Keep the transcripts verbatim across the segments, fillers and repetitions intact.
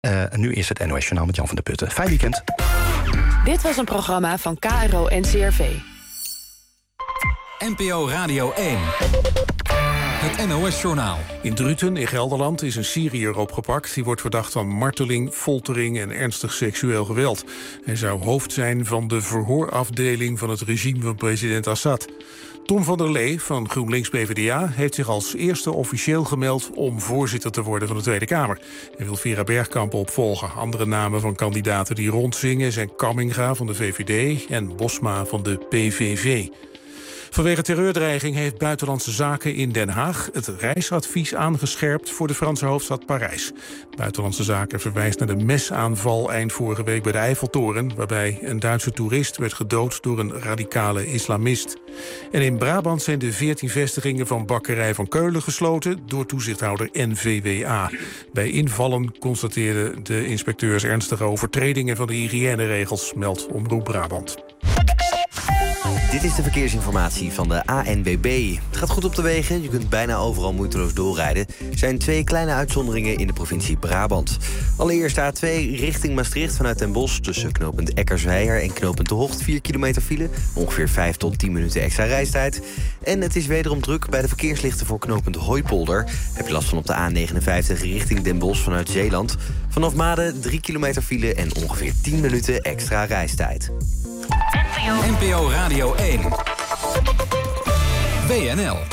Uh, nu is het N O S-journaal met Jan van der Putten. Fijn weekend. Dit was een programma van K R O N C R V. N P O Radio één. Het N O S-journaal. In Druten in Gelderland is een Syriër opgepakt. Die wordt verdacht van marteling, foltering en ernstig seksueel geweld. Hij zou hoofd zijn van de verhoorafdeling van het regime van president Assad. Tom van der Lee van GroenLinks-P V D A heeft zich als eerste officieel gemeld om voorzitter te worden van de Tweede Kamer. Hij wil Vera Bergkamp opvolgen. Andere namen van kandidaten die rondzingen zijn Kamminga van de V V D en Bosma van de P V V. Vanwege terreurdreiging heeft Buitenlandse Zaken in Den Haag het reisadvies aangescherpt voor de Franse hoofdstad Parijs. Buitenlandse Zaken verwijst naar de mesaanval eind vorige week bij de Eiffeltoren, waarbij een Duitse toerist werd gedood door een radicale islamist. En in Brabant zijn de veertien vestigingen van Bakkerij van Keulen gesloten door toezichthouder N V W A. Bij invallen constateerden de inspecteurs ernstige overtredingen van de hygiëneregels, meldt Omroep Brabant. Dit is de verkeersinformatie van de A N W B. Het gaat goed op de wegen, je kunt bijna overal moeiteloos doorrijden. Er zijn twee kleine uitzonderingen in de provincie Brabant. Allereerst A twee richting Maastricht vanuit Den Bosch tussen knooppunt Eckersweijer en knooppunt De Hocht. vier kilometer file, ongeveer vijf tot tien minuten extra reistijd. En het is wederom druk bij de verkeerslichten voor knooppunt Hooipolder. Heb je last van op de A negenenvijftig richting Den Bosch vanuit Zeeland. Vanaf Maden drie kilometer file en ongeveer tien minuten extra reistijd. N P O Radio één. W N L.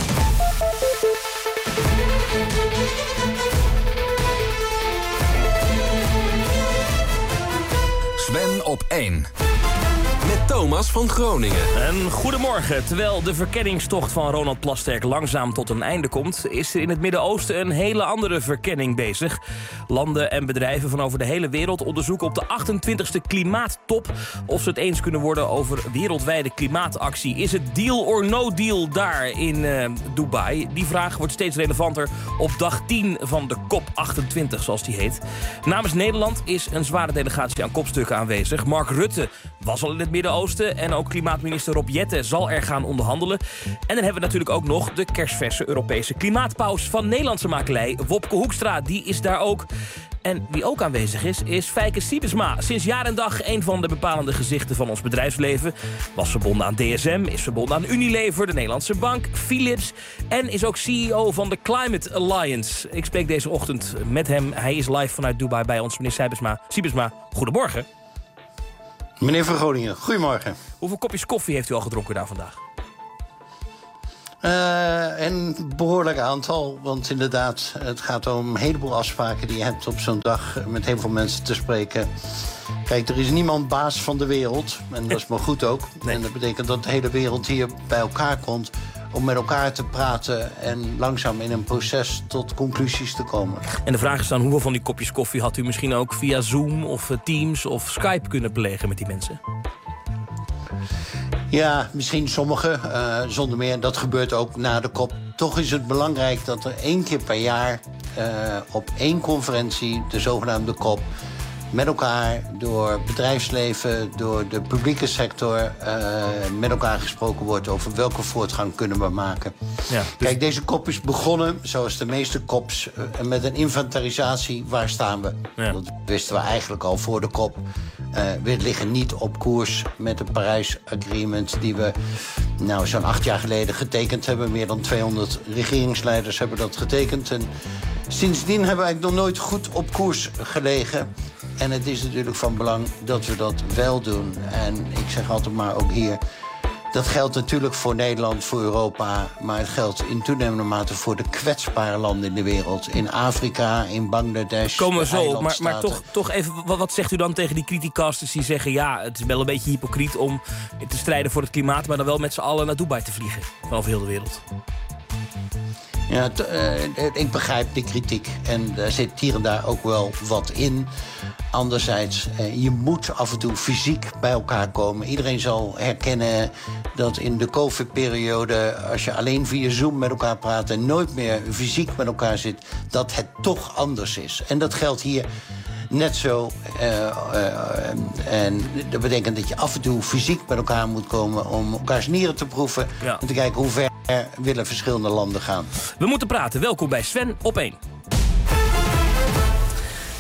Sven op één. Met Thomas van Groningen. En goedemorgen. Terwijl de verkenningstocht van Ronald Plasterk langzaam tot een einde komt, is er in het Midden-Oosten een hele andere verkenning bezig. Landen en bedrijven van over de hele wereld onderzoeken op de achtentwintigste klimaattop of ze het eens kunnen worden over wereldwijde klimaatactie. Is het deal or no deal daar in uh, Dubai? Die vraag wordt steeds relevanter op dag tien van de COP achtentwintig, zoals die heet. Namens Nederland is een zware delegatie aan kopstukken aanwezig. Mark Rutte was al in het Midden-Oosten en ook klimaatminister Rob Jetten zal er gaan onderhandelen. En dan hebben we natuurlijk ook nog de kersverse Europese klimaatpaus van Nederlandse makelij. Wopke Hoekstra, die is daar ook. En wie ook aanwezig is, is Fijke Siebesma. Sinds jaar en dag een van de bepalende gezichten van ons bedrijfsleven. Was verbonden aan D S M, is verbonden aan Unilever, de Nederlandse Bank, Philips. En is ook C E O van de Climate Alliance. Ik spreek deze ochtend met hem. Hij is live vanuit Dubai bij ons, meneer Siebesma. Siebesma, goedemorgen. Meneer van Groningen, goedemorgen. Hoeveel kopjes koffie heeft u al gedronken daar vandaag? Uh, een behoorlijk aantal, want inderdaad, het gaat om een heleboel afspraken die je hebt op zo'n dag met heel veel mensen te spreken. Kijk, er is niemand baas van de wereld, en dat is maar goed ook. Nee. En dat betekent dat de hele wereld hier bij elkaar komt om met elkaar te praten en langzaam in een proces tot conclusies te komen. En de vraag is dan, hoeveel van die kopjes koffie had u misschien ook via Zoom of Teams of Skype kunnen plegen met die mensen? Ja, misschien sommige, uh, zonder meer. Dat gebeurt ook na de COP. Toch is het belangrijk dat er één keer per jaar uh, op één conferentie, de zogenaamde COP, met elkaar, door bedrijfsleven, door de publieke sector, uh, met elkaar gesproken wordt over welke voortgang kunnen we maken. Ja, dus... Kijk, deze COP is begonnen, zoals de meeste COPs, uh, met een inventarisatie. Waar staan we? Ja. Dat wisten we eigenlijk al voor de COP. Uh, we liggen niet op koers met het Parijs Agreement die we nou, zo'n acht jaar geleden getekend hebben. Meer dan tweehonderd regeringsleiders hebben dat getekend. En sindsdien hebben we eigenlijk nog nooit goed op koers gelegen. En het is natuurlijk van belang dat we dat wel doen. En ik zeg altijd maar ook hier, dat geldt natuurlijk voor Nederland, voor Europa, maar het geldt in toenemende mate voor de kwetsbare landen in de wereld. In Afrika, in Bangladesh. Komen we zo, maar, maar toch, toch even, wat, wat zegt u dan tegen die criticasters die zeggen, ja, het is wel een beetje hypocriet om te strijden voor het klimaat, maar dan wel met z'n allen naar Dubai te vliegen, vanaf heel de wereld? Ja, t- uh, ik begrijp die kritiek. En daar zit hier en daar ook wel wat in. Anderzijds, uh, je moet af en toe fysiek bij elkaar komen. Iedereen zal herkennen dat in de COVID-periode, als je alleen via Zoom met elkaar praat en nooit meer fysiek met elkaar zit, dat het toch anders is. En dat geldt hier net zo. Uh, uh, en dat betekent dat je af en toe fysiek met elkaar moet komen om elkaars nieren te proeven. Ja. En te kijken hoe ver willen verschillende landen gaan. We moeten praten. Welkom bij Sven op één.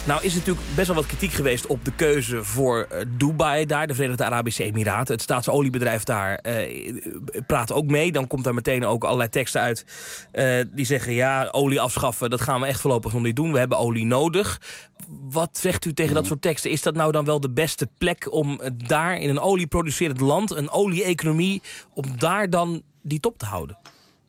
Nou is er natuurlijk best wel wat kritiek geweest op de keuze voor uh, Dubai daar, de Verenigde Arabische Emiraten. Het staatsoliebedrijf daar uh, praat ook mee. Dan komt daar meteen ook allerlei teksten uit uh, die zeggen, ja, olie afschaffen, dat gaan we echt voorlopig nog niet doen. We hebben olie nodig. Wat zegt u tegen dat soort teksten? Is dat nou dan wel de beste plek om daar in een olieproducerend land, een olie-economie, om daar dan die top te houden?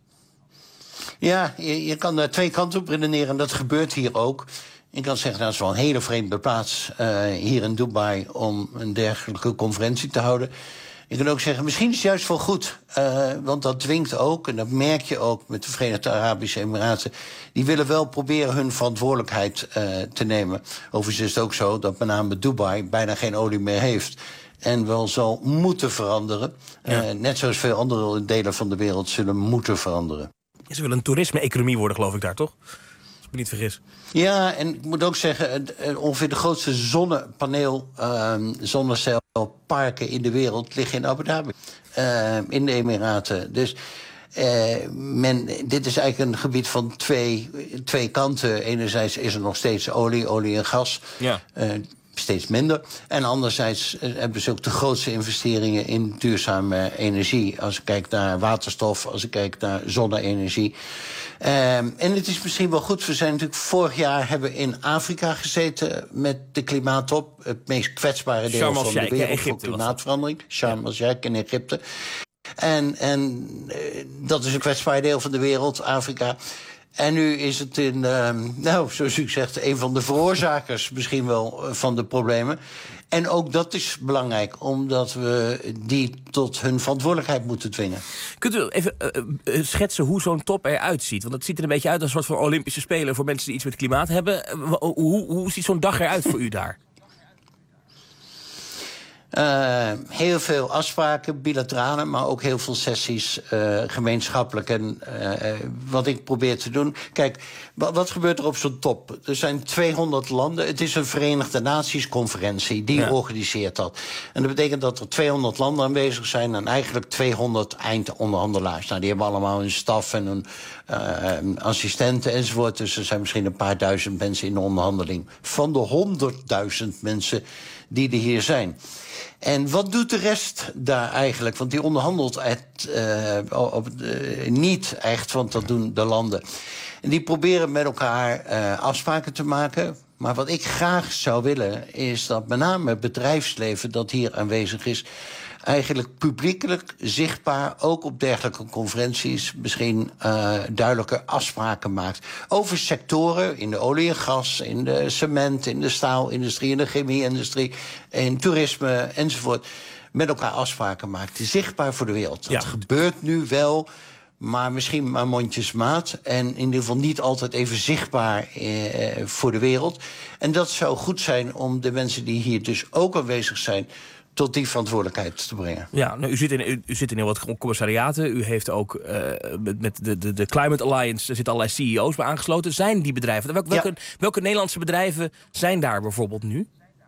Ja, je, je kan daar twee kanten op redeneren en dat gebeurt hier ook. Ik kan zeggen, dat is wel een hele vreemde plaats uh, hier in Dubai om een dergelijke conferentie te houden. Je kan ook zeggen, misschien is het juist wel goed. Uh, want dat dwingt ook, en dat merk je ook met de Verenigde Arabische Emiraten, die willen wel proberen hun verantwoordelijkheid uh, te nemen. Overigens is het ook zo dat met name Dubai bijna geen olie meer heeft en wel zal moeten veranderen. Ja. Uh, net zoals veel andere delen van de wereld zullen moeten veranderen. Ja, ze willen een toerisme-economie worden, geloof ik daar, toch? Als ik me niet vergis. Ja, en ik moet ook zeggen, ongeveer de grootste zonnepaneel, uh, zonnecelparken in de wereld liggen in Abu Dhabi. Uh, in de Emiraten. Dus uh, men, dit is eigenlijk een gebied van twee, twee kanten. Enerzijds is er nog steeds olie, olie en gas. Ja. Uh, steeds minder. En anderzijds hebben ze ook de grootste investeringen in duurzame energie. Als ik kijk naar waterstof, als ik kijk naar zonne-energie. Um, en het is misschien wel goed, we zijn natuurlijk vorig jaar hebben in Afrika gezeten met de klimaattop. Het meest kwetsbare deel van de wereld voor klimaatverandering. Sharm el-Sheikh in Egypte. En, en uh, dat is een kwetsbaar deel van de wereld, Afrika. En nu is het in, uh, nou, zoals u zegt, een van de veroorzakers misschien wel van de problemen. En ook dat is belangrijk, omdat we die tot hun verantwoordelijkheid moeten dwingen. Kunt u even uh, uh, schetsen hoe zo'n top eruit ziet? Want het ziet er een beetje uit als een soort van Olympische Spelen voor mensen die iets met klimaat hebben. Uh, hoe, hoe ziet zo'n dag eruit voor u daar? Uh, heel veel afspraken, bilaterale, maar ook heel veel sessies uh, gemeenschappelijk. En uh, wat ik probeer te doen... Kijk, wat, wat gebeurt er op zo'n top? Er zijn tweehonderd landen. Het is een Verenigde Naties-conferentie. Die ja. organiseert dat. En dat betekent dat er tweehonderd landen aanwezig zijn en eigenlijk tweehonderd eindonderhandelaars. Nou, die hebben allemaal een staf en een uh, assistenten enzovoort. Dus er zijn misschien een paar duizend mensen in de onderhandeling. Van de honderdduizend mensen die er hier zijn. En wat doet de rest daar eigenlijk? Want die onderhandelt het, uh, op, uh, niet echt, want dat doen de landen. En die proberen met elkaar uh, afspraken te maken. Maar wat ik graag zou willen is dat met name het bedrijfsleven dat hier aanwezig is eigenlijk publiekelijk zichtbaar, ook op dergelijke conferenties, misschien uh, duidelijke afspraken maakt. Over sectoren, in de olie en gas, in de cement, in de staalindustrie, in de chemie-industrie, in toerisme enzovoort. Met elkaar afspraken maakt. Zichtbaar voor de wereld. Dat ja. gebeurt nu wel, maar misschien maar mondjesmaat. En in ieder geval niet altijd even zichtbaar eh, voor de wereld. En dat zou goed zijn om de mensen die hier dus ook aanwezig zijn tot die verantwoordelijkheid te brengen. Ja, nou, u, zit in, u, u zit in heel wat commissariaten. U heeft ook uh, met, met de, de, de Climate Alliance, er zitten allerlei C E O's bij aangesloten. Zijn die bedrijven? Welke, welke, ja. welke Nederlandse bedrijven zijn daar bijvoorbeeld nu?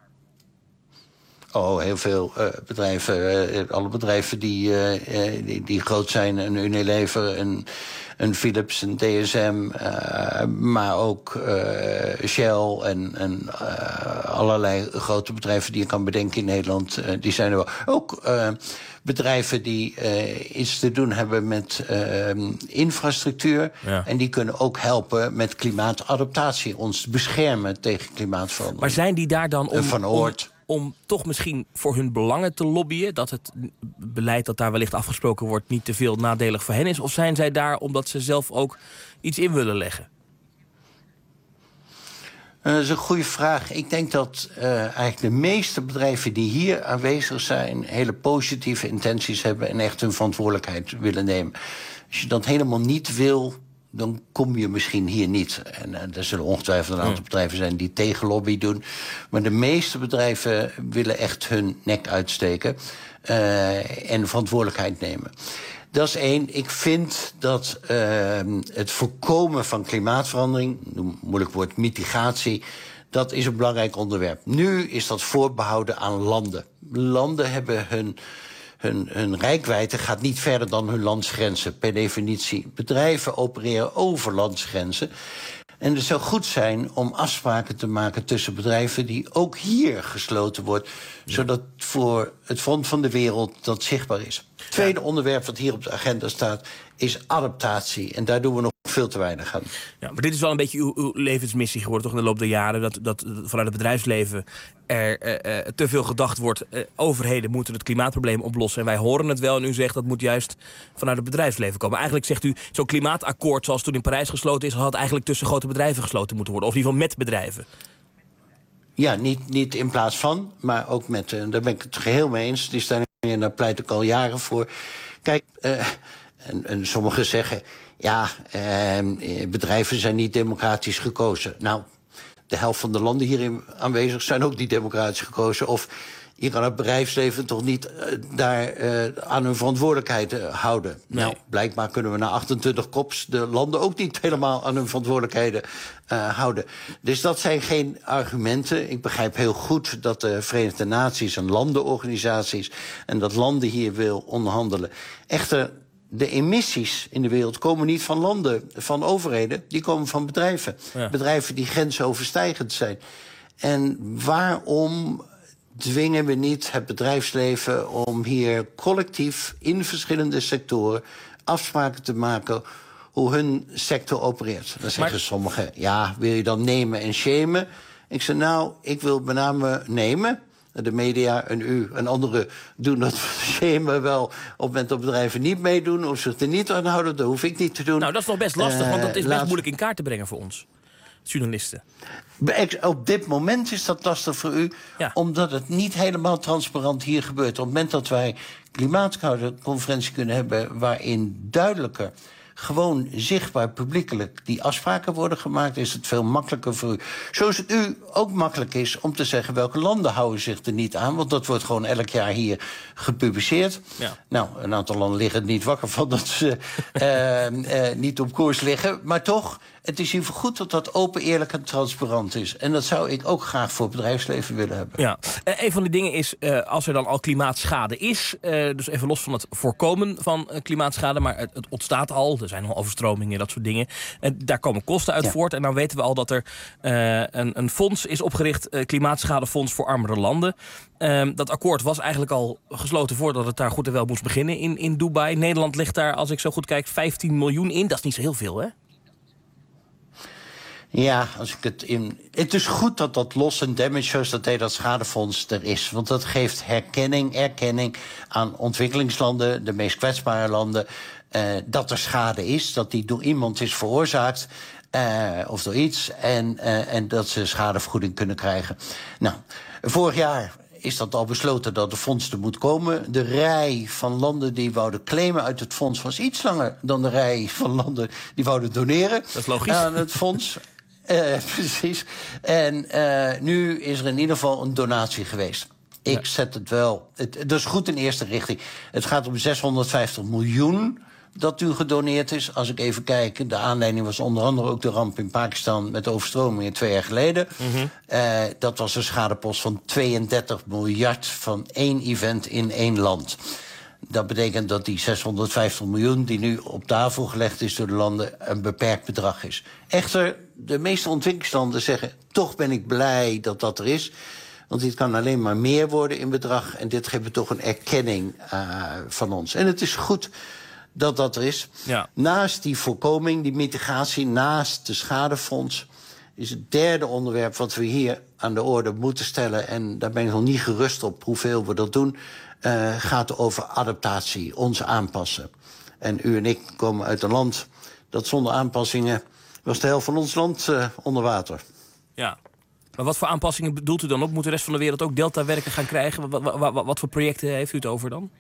Oh, heel veel uh, bedrijven. Uh, alle bedrijven die, uh, die, die groot zijn. Een Unilever, een, een Philips, een D S M. Uh, maar ook uh, Shell en, en uh, allerlei grote bedrijven die je kan bedenken in Nederland. Uh, die zijn er wel. Ook uh, bedrijven die uh, iets te doen hebben met uh, infrastructuur. Ja. En die kunnen ook helpen met klimaatadaptatie. Ons beschermen tegen klimaatverandering. Maar zijn die daar dan om... Van Oort. Om... om toch misschien voor hun belangen te lobbyen, dat het beleid dat daar wellicht afgesproken wordt niet te veel nadelig voor hen is? Of zijn zij daar omdat ze zelf ook iets in willen leggen? Uh, dat is een goede vraag. Ik denk dat uh, eigenlijk de meeste bedrijven die hier aanwezig zijn hele positieve intenties hebben en echt hun verantwoordelijkheid willen nemen. Als je dat helemaal niet wil, dan kom je misschien hier niet. En uh, er zullen ongetwijfeld een aantal bedrijven zijn die tegenlobby doen. Maar de meeste bedrijven willen echt hun nek uitsteken uh, en verantwoordelijkheid nemen. Dat is één. Ik vind dat uh, het voorkomen van klimaatverandering, moeilijk woord, mitigatie, dat is een belangrijk onderwerp. Nu is dat voorbehouden aan landen. Landen hebben hun Hun, hun reikwijdte gaat niet verder dan hun landsgrenzen, per definitie. Bedrijven opereren over landsgrenzen. En het zou goed zijn om afspraken te maken tussen bedrijven die ook hier gesloten wordt, ja. zodat voor het Fonds van de Wereld dat zichtbaar is. Het tweede ja. onderwerp wat hier op de agenda staat is adaptatie. En daar doen we nog veel te weinig aan. Ja, maar dit is wel een beetje uw, uw levensmissie geworden, toch in de loop der jaren, dat, dat, dat vanuit het bedrijfsleven er uh, uh, te veel gedacht wordt. Uh, overheden moeten het klimaatprobleem oplossen. En wij horen het wel en u zegt dat moet juist vanuit het bedrijfsleven komen. Eigenlijk zegt u, zo'n klimaatakkoord zoals toen in Parijs gesloten is, had eigenlijk tussen grote bedrijven gesloten moeten worden. Of in ieder geval met bedrijven. Ja, niet, niet in plaats van, maar ook met, uh, daar ben ik het geheel mee eens. Die stelling, en daar pleit ik al jaren voor. Kijk, uh, en, en sommigen zeggen, ja, uh, bedrijven zijn niet democratisch gekozen. Nou, de helft van de landen hierin aanwezig zijn ook niet democratisch gekozen. Of je kan het bedrijfsleven toch niet uh, daar uh, aan hun verantwoordelijkheid uh, houden. Nee. Nou, blijkbaar kunnen we na achtentwintig kops de landen ook niet helemaal aan hun verantwoordelijkheden uh, houden. Dus dat zijn geen argumenten. Ik begrijp heel goed dat de Verenigde Naties en landenorganisaties en dat landen hier wil onderhandelen. Echter, de emissies in de wereld komen niet van landen, van overheden. Die komen van bedrijven. Ja. Bedrijven die grensoverstijgend zijn. En waarom dwingen we niet het bedrijfsleven om hier collectief in verschillende sectoren afspraken te maken hoe hun sector opereert? Dan zeggen maar sommigen, ja, wil je dan nemen en shamen? Ik zeg, nou, ik wil met name nemen. De media en u en anderen doen dat shamen wel op het moment dat bedrijven niet meedoen of zich er niet aan houden. Dat hoef ik niet te doen. Nou, dat is nog best lastig, uh, want dat is best laat... moeilijk in kaart te brengen voor ons, journalisten. Op dit moment is dat lastig voor u, ja. omdat het niet helemaal transparant hier gebeurt. Op het moment dat wij klimaatconferentie kunnen hebben waarin duidelijker, gewoon zichtbaar publiekelijk die afspraken worden gemaakt, is het veel makkelijker voor u. Zoals het u ook makkelijk is om te zeggen welke landen houden zich er niet aan, want dat wordt gewoon elk jaar hier gepubliceerd. Ja. Nou, een aantal landen liggen er niet wakker van dat ze uh, uh, niet op koers liggen, maar toch, het is hiervoor goed dat dat open, eerlijk en transparant is. En dat zou ik ook graag voor het bedrijfsleven willen hebben. Ja. Uh, een van de dingen is, uh, als er dan al klimaatschade is, uh, dus even los van het voorkomen van uh, klimaatschade, maar het, het ontstaat al, er zijn al overstromingen, dat soort dingen. Uh, daar komen kosten uit ja. voort. En dan weten we al dat er uh, een, een fonds is opgericht, uh, Klimaatschadefonds voor armere landen. Uh, dat akkoord was eigenlijk al gesloten voordat het daar goed en wel moest beginnen in, in Dubai. Nederland ligt daar, als ik zo goed kijk, vijftien miljoen in. Dat is niet zo heel veel, hè? Ja, als ik het in. Het is goed dat dat loss and damage, zoals dat heet, dat schadefonds er is. Want dat geeft herkenning, erkenning aan ontwikkelingslanden, de meest kwetsbare landen, uh, dat er schade is, dat die door iemand is veroorzaakt, uh, of door iets, en, uh, en dat ze schadevergoeding kunnen krijgen. Nou, vorig jaar is dat al besloten dat de fonds er moet komen. De rij van landen die wouden claimen uit het fonds was iets langer dan de rij van landen die wouden doneren. Dat is logisch. Aan het fonds. Uh, precies. En uh, nu is er in ieder geval een donatie geweest. Ik ja. zet het wel. Het, dat is goed in eerste richting. Het gaat om zeshonderdvijftig miljoen dat u gedoneerd is. Als ik even kijk, de aanleiding was onder andere ook de ramp in Pakistan met overstromingen twee jaar geleden. Mm-hmm. Uh, dat was een schadepost van tweeëndertig miljard van één event in één land. Dat betekent dat die zeshonderdvijftig miljoen die nu op tafel gelegd is door de landen een beperkt bedrag is. Echter, de meeste ontwikkelingslanden zeggen, toch ben ik blij dat dat er is. Want dit kan alleen maar meer worden in bedrag. En dit geeft toch een erkenning uh, van ons. En het is goed dat dat er is. Ja. Naast die voorkoming, die mitigatie, naast de schadefonds, is het derde onderwerp wat we hier aan de orde moeten stellen, en daar ben ik nog niet gerust op hoeveel we dat doen, uh, gaat over adaptatie, ons aanpassen. En u en ik komen uit een land dat zonder aanpassingen was de helft van ons land uh, onder water. Ja. Maar wat voor aanpassingen bedoelt u dan op? Moet de rest van de wereld ook deltawerken gaan krijgen? Wat, wat, wat, wat voor projecten heeft u het over dan?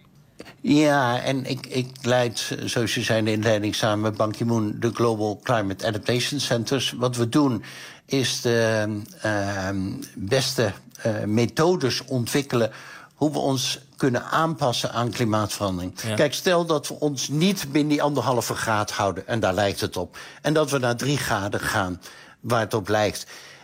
Ja, en ik, ik leid, zoals je zei in de inleiding, samen met Ban Ki-moon de Global Climate Adaptation Centers. Wat we doen is de uh, beste uh, methodes ontwikkelen hoe we ons kunnen aanpassen aan klimaatverandering. Ja. Kijk, stel dat we ons niet binnen die anderhalve graad houden, en daar lijkt het op, en dat we naar drie graden gaan, waar het op lijkt.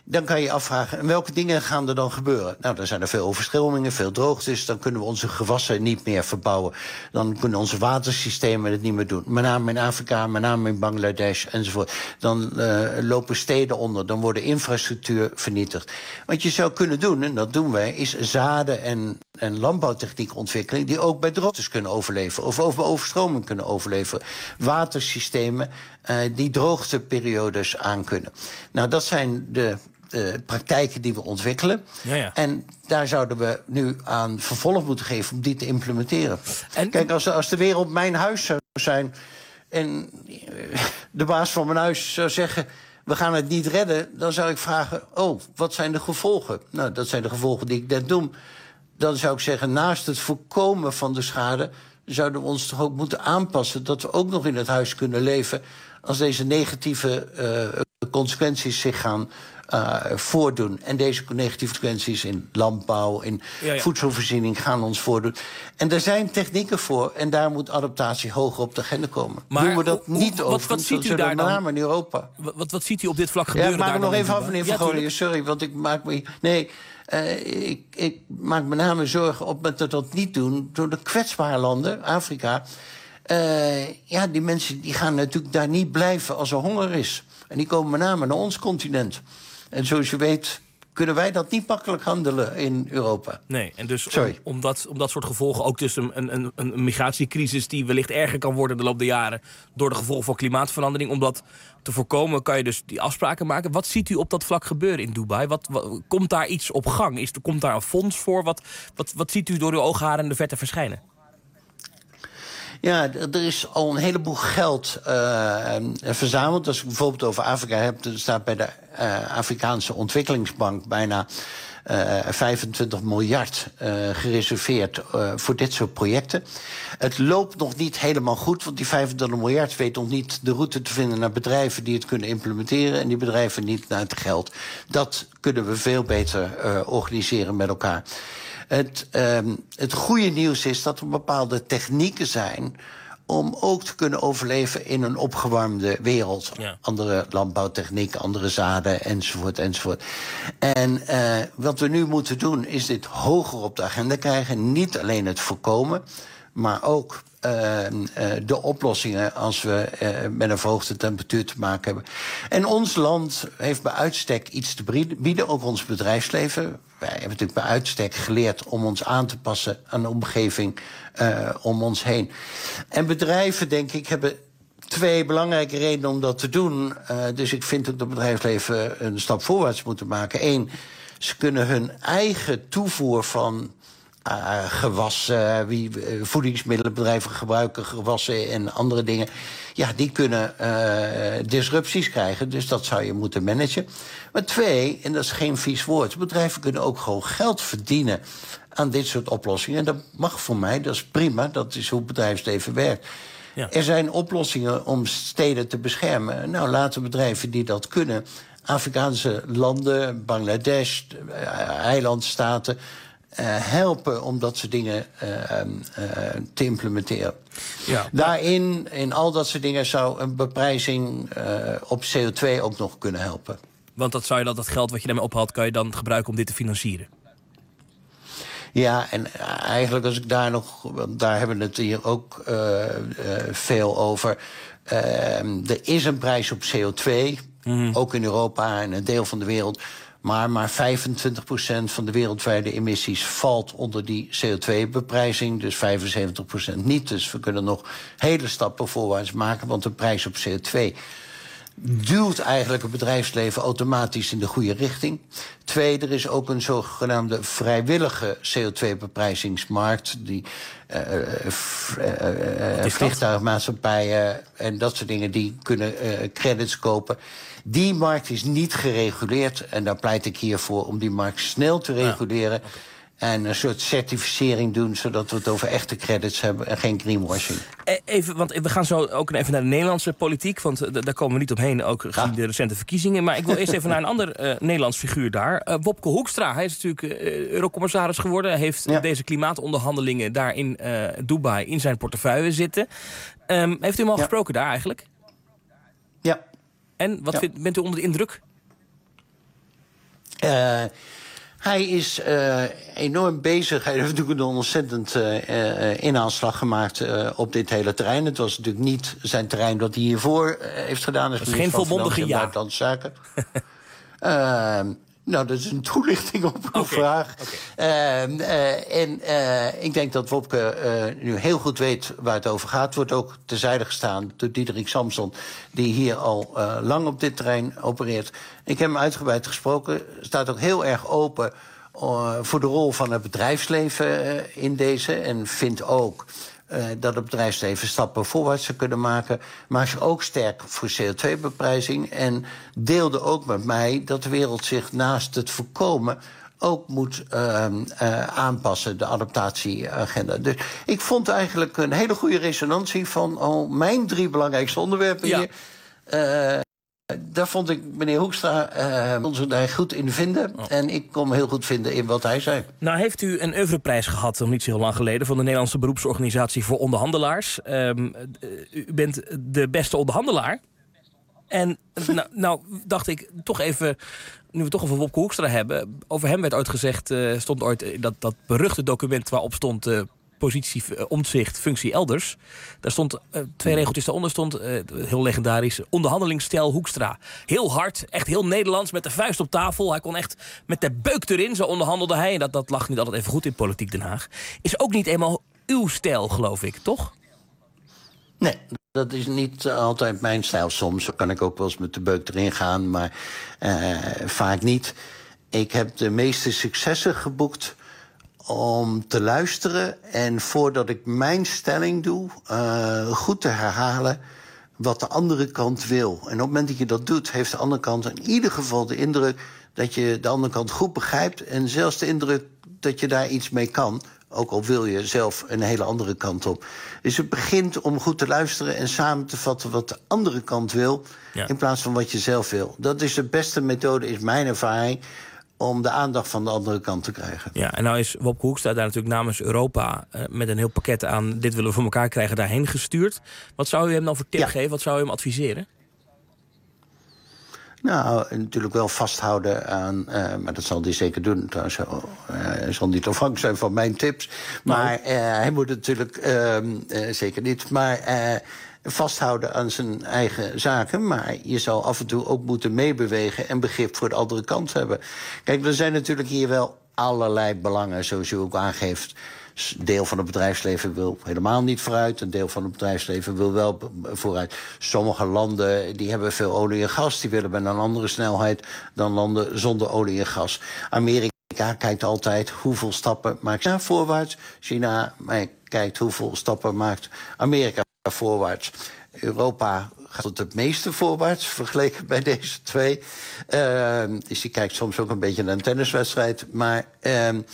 Dan kan je afvragen, en welke dingen gaan er dan gebeuren? Nou, dan zijn er veel overstromingen, veel droogtes. Dan kunnen we onze gewassen niet meer verbouwen. Dan kunnen onze watersystemen het niet meer doen. Met name in Afrika, met name in Bangladesh enzovoort. Dan uh, lopen steden onder, dan wordt infrastructuur vernietigd. Wat je zou kunnen doen, en dat doen wij, is zaden en, en landbouwtechniek ontwikkelen die ook bij droogtes kunnen overleven. Of over overstroming kunnen overleven. Watersystemen uh, die droogteperiodes aankunnen. Nou, dat zijn de de praktijken die we ontwikkelen. Ja, ja. En daar zouden we nu aan vervolg moeten geven om die te implementeren. En... Kijk, als, als de wereld mijn huis zou zijn en de baas van mijn huis zou zeggen, we gaan het niet redden, dan zou ik vragen, oh, wat zijn de gevolgen? Nou, dat zijn de gevolgen die ik net noem. Dan zou ik zeggen, naast het voorkomen van de schade, zouden we ons toch ook moeten aanpassen dat we ook nog in het huis kunnen leven als deze negatieve uh, consequenties zich gaan Uh, voordoen. En deze negatieve consequenties in landbouw, in ja, ja. voedselvoorziening gaan ons voordoen. En er zijn technieken voor en daar moet adaptatie hoger op de agenda komen. Maar doen we dat hoe, niet over? Wat, wat ziet u daar met name in Europa? Wat, wat, wat ziet u op dit vlak gebeuren? Ja, ik maak daar me nog even af, in meneer ja, Vergooyen. Sorry, want ik maak me... Nee, uh, ik, ik maak met name zorgen op dat we dat niet doen door de kwetsbare landen, Afrika. Uh, ja, die mensen die gaan natuurlijk daar niet blijven als er honger is. En die komen met name naar ons continent. En zoals je weet kunnen wij dat niet makkelijk handelen in Europa. Nee, en dus om, om, dat, om dat soort gevolgen, ook dus een, een, een migratiecrisis die wellicht erger kan worden de loop der jaren door de gevolgen van klimaatverandering, om dat te voorkomen kan je dus die afspraken maken. Wat ziet u op dat vlak gebeuren in Dubai? Wat, wat, komt daar iets op gang? Is, komt daar een fonds voor? Wat, wat, wat ziet u door uw oogharen in de verte verschijnen? Ja, er is al een heleboel geld uh, verzameld. Als ik bijvoorbeeld over Afrika heb, er staat bij de uh, Afrikaanse Ontwikkelingsbank bijna uh, vijfentwintig miljard uh, gereserveerd uh, voor dit soort projecten. Het loopt nog niet helemaal goed, want die vijfentwintig miljard weet nog niet de route te vinden naar bedrijven die het kunnen implementeren en die bedrijven niet naar het geld. Dat kunnen we veel beter uh, organiseren met elkaar. Het, um, het goede nieuws is dat er bepaalde technieken zijn om ook te kunnen overleven in een opgewarmde wereld. Ja. Andere landbouwtechniek, andere zaden, enzovoort, enzovoort. En uh, wat we nu moeten doen is dit hoger op de agenda krijgen. Niet alleen het voorkomen, maar ook Uh, uh, de oplossingen als we uh, met een verhoogde temperatuur te maken hebben. En ons land heeft bij uitstek iets te bieden, ook ons bedrijfsleven. Wij hebben natuurlijk bij uitstek geleerd om ons aan te passen aan de omgeving uh, om ons heen. En bedrijven, denk ik, hebben twee belangrijke redenen om dat te doen. Uh, dus ik vind dat het bedrijfsleven een stap voorwaarts moeten maken. Eén, ze kunnen hun eigen toevoer van Uh, gewassen, wie, uh, voedingsmiddelenbedrijven gebruiken gewassen en andere dingen. Ja, die kunnen uh, disrupties krijgen, dus dat zou je moeten managen. Maar twee, en dat is geen vies woord, bedrijven kunnen ook gewoon geld verdienen aan dit soort oplossingen. En dat mag voor mij, dat is prima, dat is hoe het bedrijfsleven werkt. Ja. Er zijn oplossingen om steden te beschermen. Nou, laten bedrijven die dat kunnen, Afrikaanse landen, Bangladesh, uh, eilandstaten, Uh, helpen om dat soort dingen uh, uh, te implementeren. Ja. Daarin, in al dat soort dingen, zou een beprijzing uh, op C O twee ook nog kunnen helpen. Want dat zou je dat, dat geld wat je daarmee ophaalt, kan je dan gebruiken om dit te financieren? Ja, en eigenlijk als ik daar nog, want daar hebben we het hier ook uh, uh, veel over. Uh, er is een prijs op C O twee, mm-hmm. ook in Europa en een deel van de wereld. Maar maar vijfentwintig procent van de wereldwijde emissies valt onder die C O twee beprijzing. Dus vijfenzeventig procent niet. Dus we kunnen nog hele stappen voorwaarts maken. Want de prijs op C O twee duwt eigenlijk het bedrijfsleven automatisch in de goede richting. Twee, er is ook een zogenaamde vrijwillige C O twee beprijzingsmarkt. Die uh, uh, uh, vliegtuigmaatschappijen en dat soort dingen, die kunnen uh, credits kopen. Die markt is niet gereguleerd en daar pleit ik hiervoor om die markt snel te reguleren. Ja, okay. En een soort certificering doen, zodat we het over echte credits hebben en geen greenwashing. Even, want we gaan zo ook even naar de Nederlandse politiek, want daar komen we niet omheen, ook gezien ja. de recente verkiezingen. Maar ik wil eerst even naar een ander uh, Nederlands figuur daar. Uh, Wopke Hoekstra, hij is natuurlijk uh, eurocommissaris geworden. Hij heeft ja. deze klimaatonderhandelingen daar in uh, Dubai in zijn portefeuille zitten. Um, heeft u hem al ja. gesproken daar eigenlijk? Ja. En wat ja. vindt, bent u onder de indruk? Uh, hij is uh, enorm bezig. Hij heeft natuurlijk een ontzettend uh, uh, inaanslag gemaakt uh, op dit hele terrein. Het was natuurlijk niet zijn terrein dat hij hiervoor uh, heeft gedaan. Dat is geen volmondige ja. Buitenlandse zaken. uh, Nou, dat is een toelichting op uw okay. vraag. Okay. Uh, uh, en uh, ik denk dat Wopke uh, nu heel goed weet waar het over gaat. Wordt ook terzijde gestaan door Diederik Samson, die hier al uh, lang op dit terrein opereert. Ik heb hem uitgebreid gesproken. Staat ook heel erg open uh, voor de rol van het bedrijfsleven uh, in deze. En vindt ook Uh, dat het bedrijfsleven stappen voorwaarts zou kunnen maken. Maar is ook sterk voor C O twee beprijzing. En deelde ook met mij dat de wereld zich naast het voorkomen ook moet uh, uh, aanpassen, de adaptatieagenda. Dus ik vond eigenlijk een hele goede resonantie van al mijn drie belangrijkste onderwerpen ja. hier. Uh, Daar vond ik meneer Hoekstra uh, ons daar goed in vinden. Oh. En ik kon me heel goed vinden in wat hij zei. Nou heeft u een oeuvreprijs gehad, nog niet zo heel lang geleden, van de Nederlandse beroepsorganisatie voor onderhandelaars. Um, u bent de beste onderhandelaar. En nou, nou dacht ik toch even, nu we het toch over Wopke Hoekstra hebben, over hem werd ooit gezegd, uh, stond ooit dat, dat beruchte document waarop stond Uh, positie, uh, omzicht, functie elders. Daar stond uh, twee regeltjes daaronder stond, uh, heel legendarisch, onderhandelingsstijl Hoekstra. Heel hard, echt heel Nederlands, met de vuist op tafel. Hij kon echt met de beuk erin, zo onderhandelde hij. En dat, dat lag niet altijd even goed in politiek Den Haag. Is ook niet eenmaal uw stijl, geloof ik, toch? Nee, dat is niet altijd mijn stijl. Soms kan ik ook wel eens met de beuk erin gaan, maar uh, vaak niet. Ik heb de meeste successen geboekt om te luisteren en voordat ik mijn stelling doe, uh, goed te herhalen wat de andere kant wil. En op het moment dat je dat doet, heeft de andere kant in ieder geval de indruk dat je de andere kant goed begrijpt en zelfs de indruk dat je daar iets mee kan, ook al wil je zelf een hele andere kant op. Dus het begint om goed te luisteren en samen te vatten wat de andere kant wil, ja. in plaats van wat je zelf wil. Dat is de beste methode, is mijn ervaring, om de aandacht van de andere kant te krijgen. Ja, en nou is Wopke Hoekstra daar natuurlijk namens Europa Uh, met een heel pakket aan dit willen we voor elkaar krijgen daarheen gestuurd. Wat zou u hem dan voor tip ja. geven? Wat zou u hem adviseren? Nou, natuurlijk wel vasthouden aan, uh, maar dat zal hij zeker doen. Trouwens, uh, hij zal niet afhankelijk zijn van mijn tips. Maar uh, hij moet natuurlijk uh, uh, zeker niet. Maar Uh, vasthouden aan zijn eigen zaken, maar je zal af en toe ook moeten meebewegen en begrip voor de andere kant hebben. Kijk, er zijn natuurlijk hier wel allerlei belangen, zoals u ook aangeeft. Een deel van het bedrijfsleven wil helemaal niet vooruit, een deel van het bedrijfsleven wil wel vooruit. Sommige landen die hebben veel olie en gas, die willen met een andere snelheid dan landen zonder olie en gas. Amerika kijkt altijd hoeveel stappen maakt China voorwaarts. China kijkt hoeveel stappen maakt Amerika voorwaarts. Europa gaat tot het meeste voorwaarts vergeleken bij deze twee. Uh, dus je kijkt soms ook een beetje naar een tenniswedstrijd. Maar uh, uh,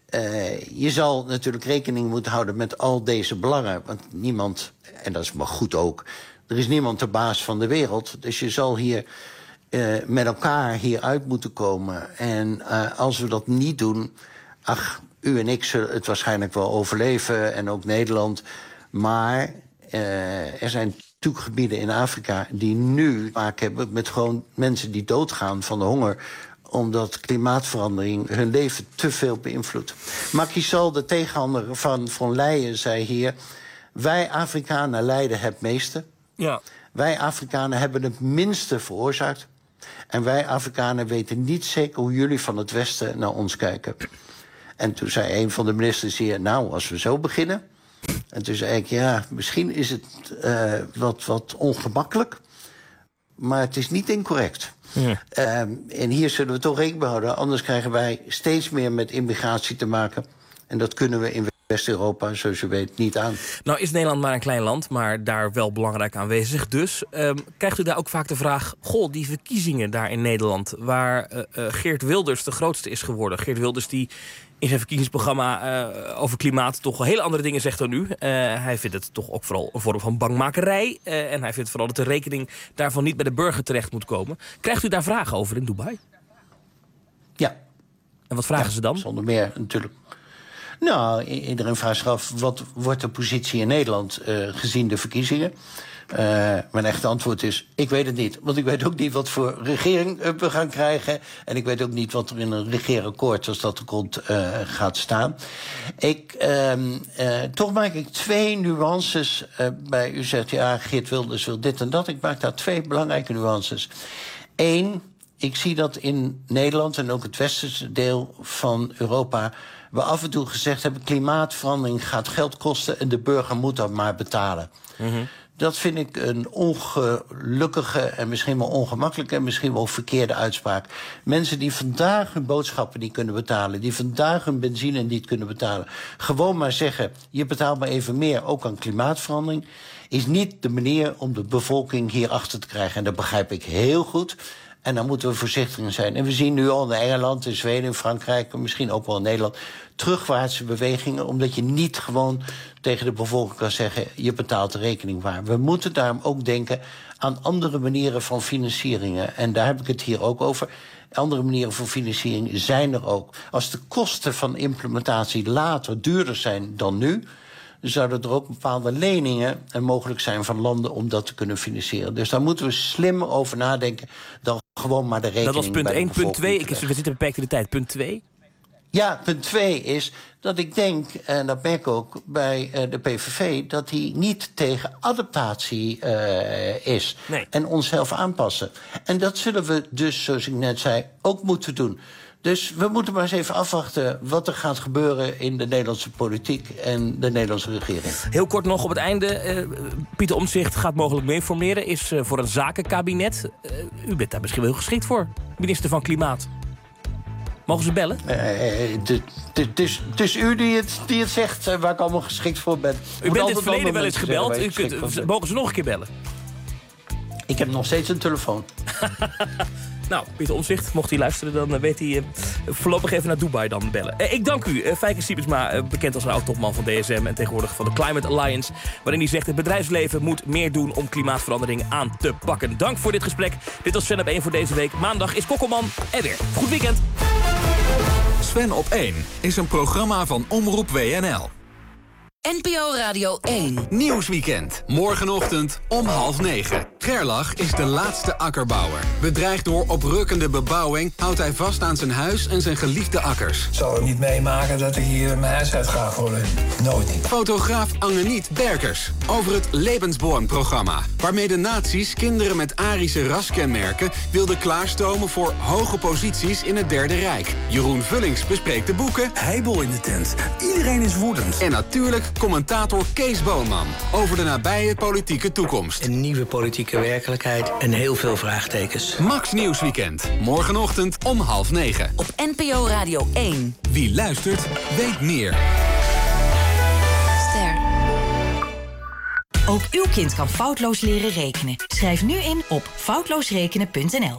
je zal natuurlijk rekening moeten houden met al deze belangen. Want niemand, en dat is maar goed ook, er is niemand de baas van de wereld. Dus je zal hier uh, met elkaar hieruit moeten komen. En uh, als we dat niet doen, ach, u en ik zullen het waarschijnlijk wel overleven en ook Nederland. Maar Uh, er zijn natuurlijk gebieden in Afrika die nu te maken hebben met gewoon mensen die doodgaan van de honger, omdat klimaatverandering hun leven te veel beïnvloedt. Macky Sall, de tegenhanger van von Leyen, zei hier: wij Afrikanen lijden het meeste. Ja. Wij Afrikanen hebben het minste veroorzaakt. En wij Afrikanen weten niet zeker hoe jullie van het Westen naar ons kijken. En toen zei een van de ministers hier: nou, als we zo beginnen. En toen zei ik, ja, misschien is het uh, wat, wat ongemakkelijk, maar het is niet incorrect. Ja. Uh, en hier zullen we toch rekening houden, anders krijgen wij steeds meer met immigratie te maken. En dat kunnen we in West-Europa, zoals u weet, niet aan. Nou is Nederland maar een klein land, maar daar wel belangrijk aanwezig. Dus um, krijgt u daar ook vaak de vraag, goh, die verkiezingen daar in Nederland, waar uh, uh, Geert Wilders de grootste is geworden. Geert Wilders die in zijn verkiezingsprogramma uh, over klimaat toch wel hele andere dingen zegt dan u. Uh, hij vindt het toch ook vooral een vorm van bangmakerij. Uh, en hij vindt vooral dat de rekening daarvan niet bij de burger terecht moet komen. Krijgt u daar vragen over in Dubai? Ja. En wat vragen ja, ze dan? Zonder meer, natuurlijk. Nou, iedereen vraagt zich af, wat wordt de positie in Nederland uh, gezien de verkiezingen? Uh, mijn echte antwoord is, ik weet het niet. Want ik weet ook niet wat voor regering uh, we gaan krijgen. En ik weet ook niet wat er in een regeerakkoord, als dat er komt, uh, gaat staan. Ik, uh, uh, toch maak ik twee nuances uh, bij. U zegt, ja, Geert Wilders wil dit en dat. Ik maak daar twee belangrijke nuances. Eén, ik zie dat in Nederland en ook het westerse deel van Europa we af en toe gezegd hebben, klimaatverandering gaat geld kosten en de burger moet dat maar betalen. Mm-hmm. Dat vind ik een ongelukkige en misschien wel ongemakkelijke en misschien wel verkeerde uitspraak. Mensen die vandaag hun boodschappen niet kunnen betalen, die vandaag hun benzine niet kunnen betalen, gewoon maar zeggen, je betaalt maar even meer, ook aan klimaatverandering, is niet de manier om de bevolking hierachter te krijgen. En dat begrijp ik heel goed. En daar moeten we voorzichtig in zijn. En we zien nu al in Engeland, in Zweden, in Frankrijk, misschien ook wel in Nederland, terugwaartse bewegingen, omdat je niet gewoon tegen de bevolking kan zeggen, je betaalt de rekening waar. We moeten daarom ook denken aan andere manieren van financieringen. En daar heb ik het hier ook over. Andere manieren van financiering zijn er ook. Als de kosten van implementatie later duurder zijn dan nu, zouden er ook bepaalde leningen mogelijk zijn van landen om dat te kunnen financieren. Dus daar moeten we slimmer over nadenken dan gewoon maar de rekening. Dat was punt één. Punt twee, ik, we zitten beperkt in de tijd. Punt twee? Ja, punt twee is dat ik denk, en dat merk ik ook bij uh, de P V V, dat die niet tegen adaptatie uh, is. Nee. En onszelf aanpassen. En dat zullen we dus, zoals ik net zei, ook moeten doen. Dus we moeten maar eens even afwachten wat er gaat gebeuren in de Nederlandse politiek en de Nederlandse regering. Heel kort nog op het einde. Uh, Pieter Omtzigt gaat mogelijk mee informeren. Is uh, voor een zakenkabinet. Uh, u bent daar misschien wel heel geschikt voor. Minister van Klimaat. Mogen ze bellen? Het uh, is u die het, die het zegt uh, waar ik allemaal geschikt voor ben. U bent in het verleden wel eens gebeld. U kunt, mogen ze nog een keer bellen? Ik heb nog steeds een telefoon. Nou, Pieter Omtzigt, mocht hij luisteren, dan weet hij uh, voorlopig even naar Dubai dan bellen. Uh, ik dank u, uh, Fijke Siebesma, uh, bekend als een oud-topman van D S M en tegenwoordig van de Climate Alliance, waarin hij zegt het bedrijfsleven moet meer doen om klimaatverandering aan te pakken. Dank voor dit gesprek. Dit was Sven op één voor deze week. Maandag is Kokkelman er weer. Goed weekend. Sven op één is een programma van Omroep W N L. N P O Radio één. Nieuwsweekend. Morgenochtend om half negen. Gerlach is de laatste akkerbouwer. Bedreigd door oprukkende bebouwing houdt hij vast aan zijn huis en zijn geliefde akkers. Ik zal het niet meemaken dat ik hier mijn huis uit ga gooien. Nooit niet. Fotograaf Angeniet Berkers over het Lebensborn-programma, waarmee de nazi's kinderen met Arische raskenmerken wilden klaarstomen voor hoge posities in het Derde Rijk. Jeroen Vullings bespreekt de boeken. Heibel in de tent. Iedereen is woedend. En natuurlijk commentator Kees Boonman over de nabije politieke toekomst. Een nieuwe politieke werkelijkheid en heel veel vraagtekens. Max Nieuwsweekend. Morgenochtend om half negen. Op N P O Radio één. Wie luistert, weet meer. Ster. Ook uw kind kan foutloos leren rekenen. Schrijf nu in op foutloosrekenen punt n l.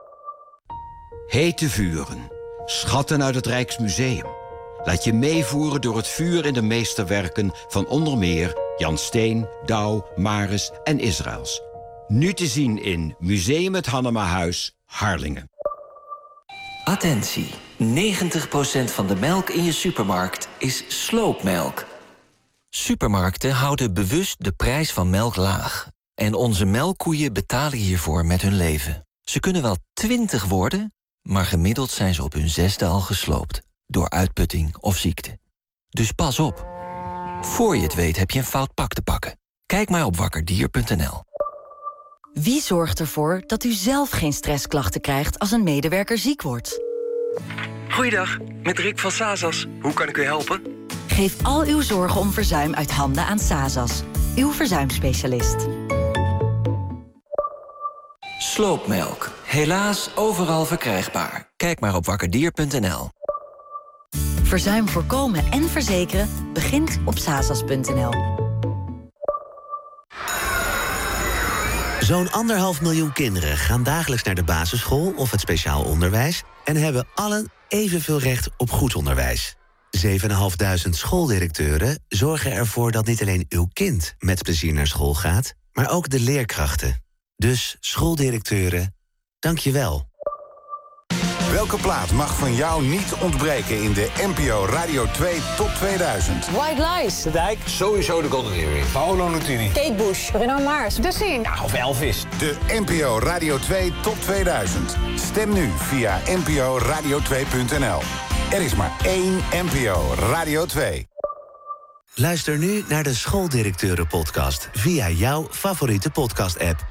Hete vuren. Schatten uit het Rijksmuseum. Laat je meevoeren door het vuur in de meesterwerken van onder meer Jan Steen, Douw, Maris en Israëls. Nu te zien in Museum het Hannemahuis, Harlingen. Attentie, negentig procent van de melk in je supermarkt is sloopmelk. Supermarkten houden bewust de prijs van melk laag. En onze melkkoeien betalen hiervoor met hun leven. Ze kunnen wel twintig worden, maar gemiddeld zijn ze op hun zesde al gesloopt. Door uitputting of ziekte. Dus pas op. Voor je het weet heb je een fout pak te pakken. Kijk maar op wakkerdier punt n l. Wie zorgt ervoor dat u zelf geen stressklachten krijgt als een medewerker ziek wordt? Goeiedag, met Rick van Sazas. Hoe kan ik u helpen? Geef al uw zorgen om verzuim uit handen aan Sazas. Uw verzuimspecialist. Sloopmelk. Helaas overal verkrijgbaar. Kijk maar op wakkerdier punt n l. Verzuim voorkomen en verzekeren begint op sazas punt n l. Zo'n anderhalf miljoen kinderen gaan dagelijks naar de basisschool of het speciaal onderwijs en hebben allen evenveel recht op goed onderwijs. zeven en vijfduizend schooldirecteuren zorgen ervoor dat niet alleen uw kind met plezier naar school gaat, maar ook de leerkrachten. Dus schooldirecteuren, dank je wel. Welke plaat mag van jou niet ontbreken in de N P O Radio twee Top tweeduizend? White Lies. De Dijk. Sowieso de Golden Earring. Paolo Nutini. Kate Bush. Bruno Mars. De Scene. Ja, of Elvis. De N P O Radio twee Top tweeduizend. Stem nu via n p o radio twee punt n l. Er is maar één N P O Radio twee. Luister nu naar de Schooldirecteuren-podcast via jouw favoriete podcast-app.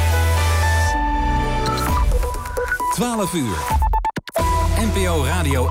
twaalf uur. N P O Radio